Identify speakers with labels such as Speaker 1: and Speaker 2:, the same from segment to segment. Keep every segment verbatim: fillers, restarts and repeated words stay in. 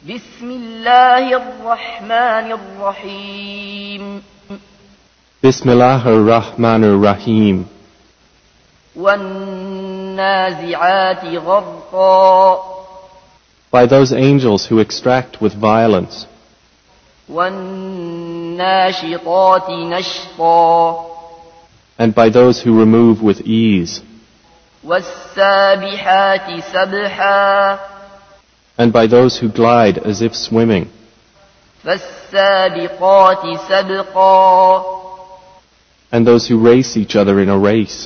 Speaker 1: بسم الله الرحمن الرحيم
Speaker 2: Bismillah ar-Rahman ar-Rahim.
Speaker 1: والنازعات غرقا
Speaker 2: By those angels who extract with violence,
Speaker 1: والناشطات نشطا
Speaker 2: and by those who remove with ease,
Speaker 1: والسابحات سبحا
Speaker 2: and by those who glide as if swimming,
Speaker 1: فالسابقات سبقا
Speaker 2: and those who race each other in a race,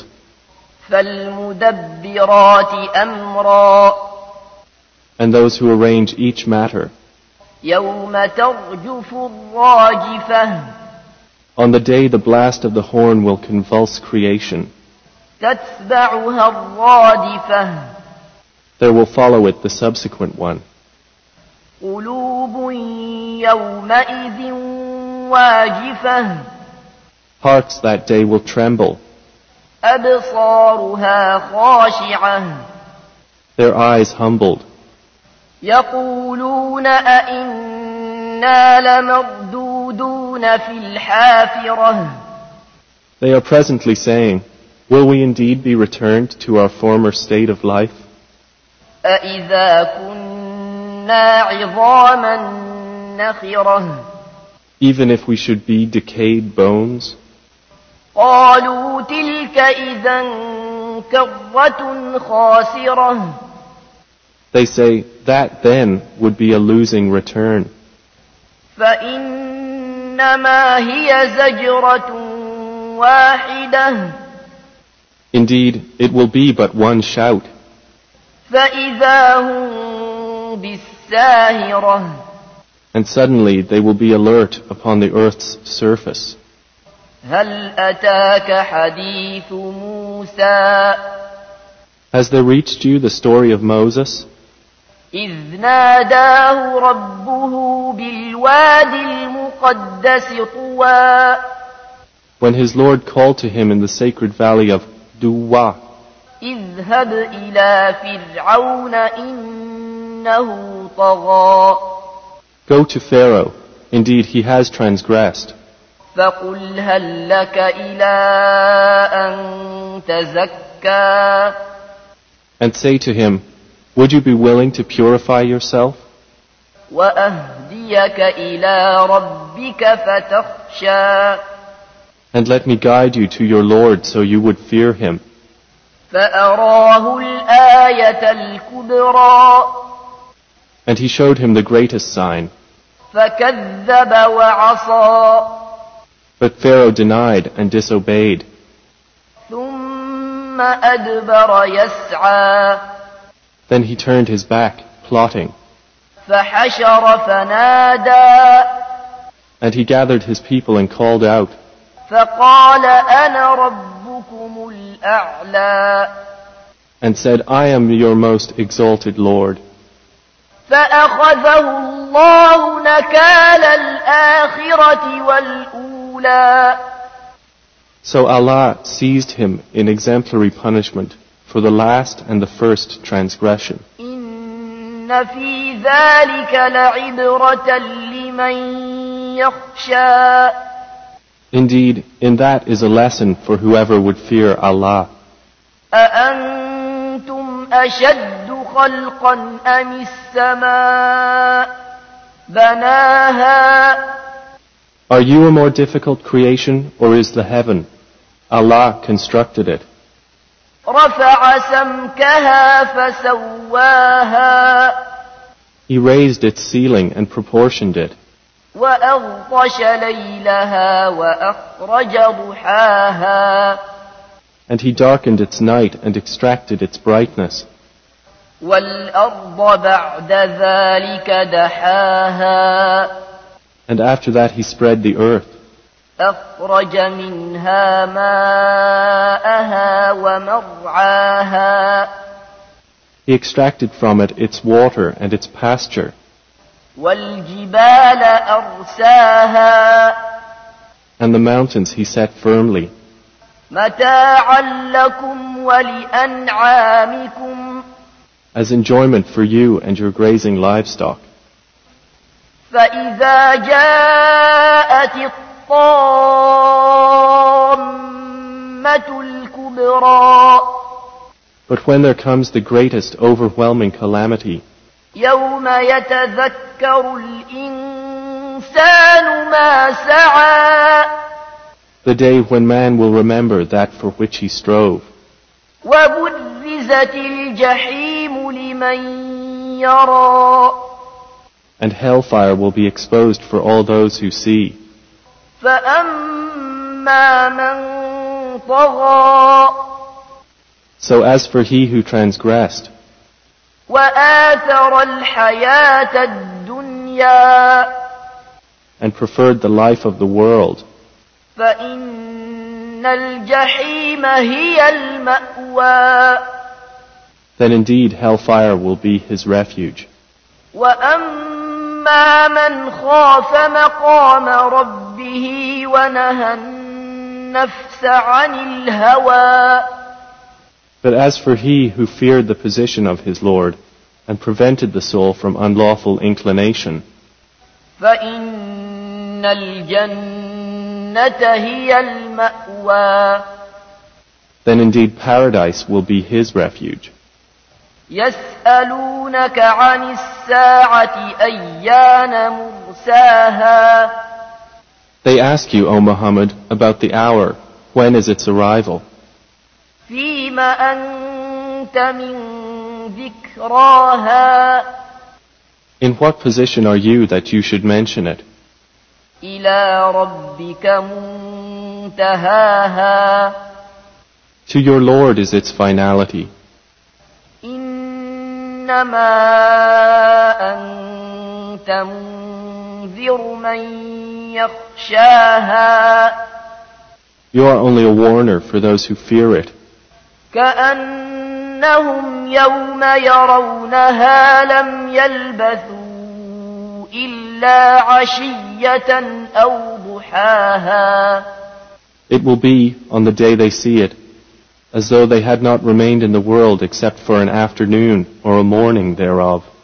Speaker 1: فالمدبرات أمرا
Speaker 2: and those who arrange each matter.
Speaker 1: يوم ترجف الراجفة
Speaker 2: On the day the blast of the horn will convulse creation,
Speaker 1: تتبعها الرادفة
Speaker 2: there will follow it the subsequent one.
Speaker 1: قلوب يومئذ واجفة
Speaker 2: Hearts that day will tremble,
Speaker 1: أبصارها خاشعة
Speaker 2: their eyes humbled.
Speaker 1: يقولون أئنا لمردودون في الحافرة
Speaker 2: They are presently saying, will we indeed be returned to our former state of life?
Speaker 1: أئذا كنا عظاما نخرة
Speaker 2: Even if we should be decayed bones?
Speaker 1: قالوا تلك إذا كرة خاسرة
Speaker 2: They say, that then would be a losing return.
Speaker 1: فإنما هي زجرة واحدة
Speaker 2: Indeed, it will be but one shout,
Speaker 1: فإذا هم بالساهرة
Speaker 2: and suddenly they will be alert upon the earth's surface.
Speaker 1: هل أتاك حديث موسى
Speaker 2: Has there reached you the story of Moses,
Speaker 1: إذ ناداه ربه بالواد المقدس طوى
Speaker 2: when his Lord called to him in the sacred valley of Duwa,
Speaker 1: اذهب إلى فرعون إنه طغى
Speaker 2: go to Pharaoh, indeed he has transgressed,
Speaker 1: فقل هل لك إلى أن تزكى
Speaker 2: and say to him, would you be willing to purify yourself,
Speaker 1: وأهديك إلى ربك فتخشى
Speaker 2: and let me guide you to your Lord so you would fear him?
Speaker 1: فأراه الآية الكبرى
Speaker 2: And he showed him the greatest sign.
Speaker 1: فكذب وعصى
Speaker 2: But Pharaoh denied and disobeyed.
Speaker 1: ثم أدبر يسعى
Speaker 2: Then he turned his back, plotting,
Speaker 1: فحشر فنادى
Speaker 2: and he gathered his people and called out,
Speaker 1: فقال أنا ربكم الأعلى
Speaker 2: and said, I am your most exalted Lord.
Speaker 1: فأخذه الله نكال الآخرة والأولى
Speaker 2: So Allah seized him in exemplary punishment for the last and the first transgression.
Speaker 1: إن في ذلك لعبرة لمن يخشى
Speaker 2: Indeed, in that is a lesson for whoever would fear Allah.
Speaker 1: أأنتم أشد خلقا أم السماء بناها
Speaker 2: Are you a more difficult creation, or is the heaven? Allah constructed it.
Speaker 1: رفع سمكها فسواها
Speaker 2: He raised its ceiling and proportioned it.
Speaker 1: وأغطش ليلها وأخرج ضحاها
Speaker 2: And he darkened its night and extracted its brightness.
Speaker 1: والأرض بعد ذلك دحاها
Speaker 2: And after that he spread the earth.
Speaker 1: أخرج منها ماءها ومرعاها
Speaker 2: He extracted from it its water and its pasture.
Speaker 1: والجبال أرساها
Speaker 2: And the mountains he set firmly.
Speaker 1: متاعا لكم ولأنعامكم
Speaker 2: As enjoyment for you and your grazing livestock.
Speaker 1: فإذا جاءت الطامة الكبرى
Speaker 2: But when there comes the greatest overwhelming calamity,
Speaker 1: يوم يتذكر الإنسان ما سعى
Speaker 2: the day when man will remember that for which he strove,
Speaker 1: وبرزت الجحيم لمن يرى
Speaker 2: and hellfire will be exposed for all those who see.
Speaker 1: فأما من طغى
Speaker 2: So as for he who transgressed,
Speaker 1: وآثر الحياة الدنيا
Speaker 2: and preferred the life of the world,
Speaker 1: فإن الجحيم هي المأوى
Speaker 2: then indeed hellfire will be his refuge.
Speaker 1: وأما من خاف مقام ربه ونهى النفس عن الهوى
Speaker 2: But as for he who feared the position of his Lord and prevented the soul from unlawful inclination,
Speaker 1: فإن الجنة هي المأوى
Speaker 2: then indeed paradise will be his refuge.
Speaker 1: يسألونك عن الساعة أيان مرساها
Speaker 2: They ask you, O Muhammad, about the hour, when is its arrival?
Speaker 1: فيم أنت من ذكراها
Speaker 2: In what position are you that you should mention it?
Speaker 1: إلى ربك منتهاها
Speaker 2: To your Lord is its finality.
Speaker 1: إنما أنت منذر من يخشاها
Speaker 2: You are only a warner for those who fear it.
Speaker 1: كأنهم يوم يرونها لم يلبثوا إلا عشية أو ضحاها
Speaker 2: It will be, on the day they see it, as though they had not remained in the world except for an afternoon or a morning thereof.